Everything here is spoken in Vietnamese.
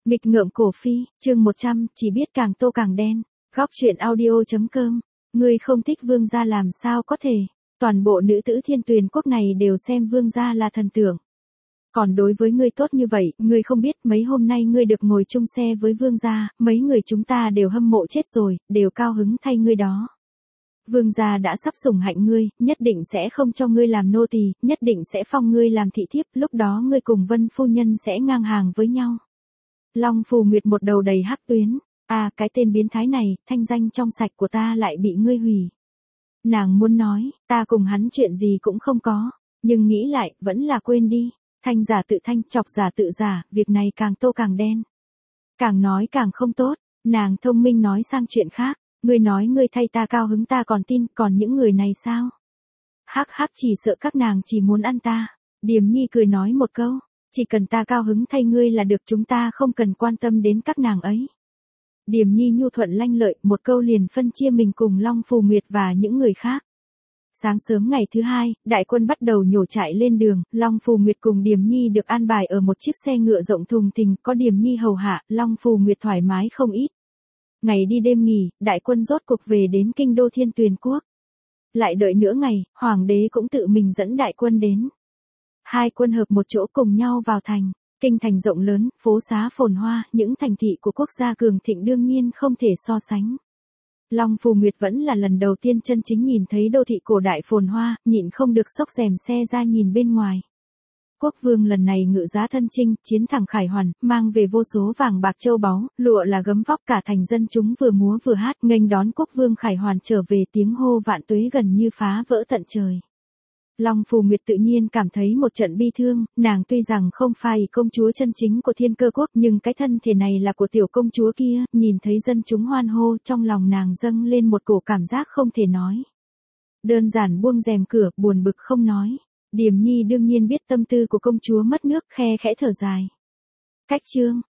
Nghịch ngợm cổ phi, chương 100, chỉ biết càng tô càng đen. Góc truyện audio.com. Ngươi không thích vương gia làm sao có thể. Toàn bộ nữ tử Thiên Tuyền quốc này đều xem vương gia là thần tượng. Còn đối với ngươi tốt như vậy, ngươi không biết mấy hôm nay ngươi được ngồi chung xe với vương gia, mấy người chúng ta đều hâm mộ chết rồi, đều cao hứng thay ngươi đó. Vương gia đã sắp sủng hạnh ngươi, nhất định sẽ không cho ngươi làm nô tỳ, nhất định sẽ phong ngươi làm thị thiếp, lúc đó ngươi cùng Vân phu nhân sẽ ngang hàng với nhau. Long Phù Nguyệt một đầu đầy hắc tuyến, cái tên biến thái này, thanh danh trong sạch của ta lại bị ngươi hủy. Nàng muốn nói, ta cùng hắn chuyện gì cũng không có, nhưng nghĩ lại, vẫn là quên đi. Thanh giả tự thanh, chọc giả tự giả, việc này càng tô càng đen. Càng nói càng không tốt, nàng thông minh nói sang chuyện khác, ngươi nói ngươi thay ta cao hứng ta còn tin, còn những người này sao? Hắc hắc, chỉ sợ các nàng chỉ muốn ăn ta. Điềm Nhi cười nói một câu, chỉ cần ta cao hứng thay ngươi là được, chúng ta không cần quan tâm đến các nàng ấy. Điềm Nhi nhu thuận lanh lợi, một câu liền phân chia mình cùng Long Phù Nguyệt và những người khác. Sáng sớm ngày thứ hai, đại quân bắt đầu nhổ trại lên đường, Long Phù Nguyệt cùng Điềm Nhi được an bài ở một chiếc xe ngựa rộng thùng thình, có Điềm Nhi hầu hạ, Long Phù Nguyệt thoải mái không ít. Ngày đi đêm nghỉ, đại quân rốt cuộc về đến kinh đô Thiên Tuyền quốc. Lại đợi nửa ngày, hoàng đế cũng tự mình dẫn đại quân đến. Hai quân hợp một chỗ cùng nhau vào thành. Kinh thành rộng lớn, phố xá phồn hoa, những thành thị của quốc gia cường thịnh đương nhiên không thể so sánh. Long Phù Nguyệt vẫn là lần đầu tiên chân chính nhìn thấy đô thị cổ đại phồn hoa, nhịn không được xốc rèm xe ra nhìn bên ngoài. Quốc vương lần này ngự giá thân chinh, chiến thẳng khải hoàn, mang về vô số vàng bạc châu báu, lụa là gấm vóc, cả thành dân chúng vừa múa vừa hát, nghênh đón quốc vương khải hoàn trở về, tiếng hô vạn tuế gần như phá vỡ tận trời. Long Phù Nguyệt tự nhiên cảm thấy một trận bi thương, nàng tuy rằng không phải công chúa chân chính của Thiên Cơ quốc, nhưng cái thân thể này là của tiểu công chúa kia, nhìn thấy dân chúng hoan hô, trong lòng nàng dâng lên một cổ cảm giác không thể nói. Đơn giản buông rèm cửa, buồn bực không nói. Điềm Nhi đương nhiên biết tâm tư của công chúa mất nước, khe khẽ thở dài. Cách chương,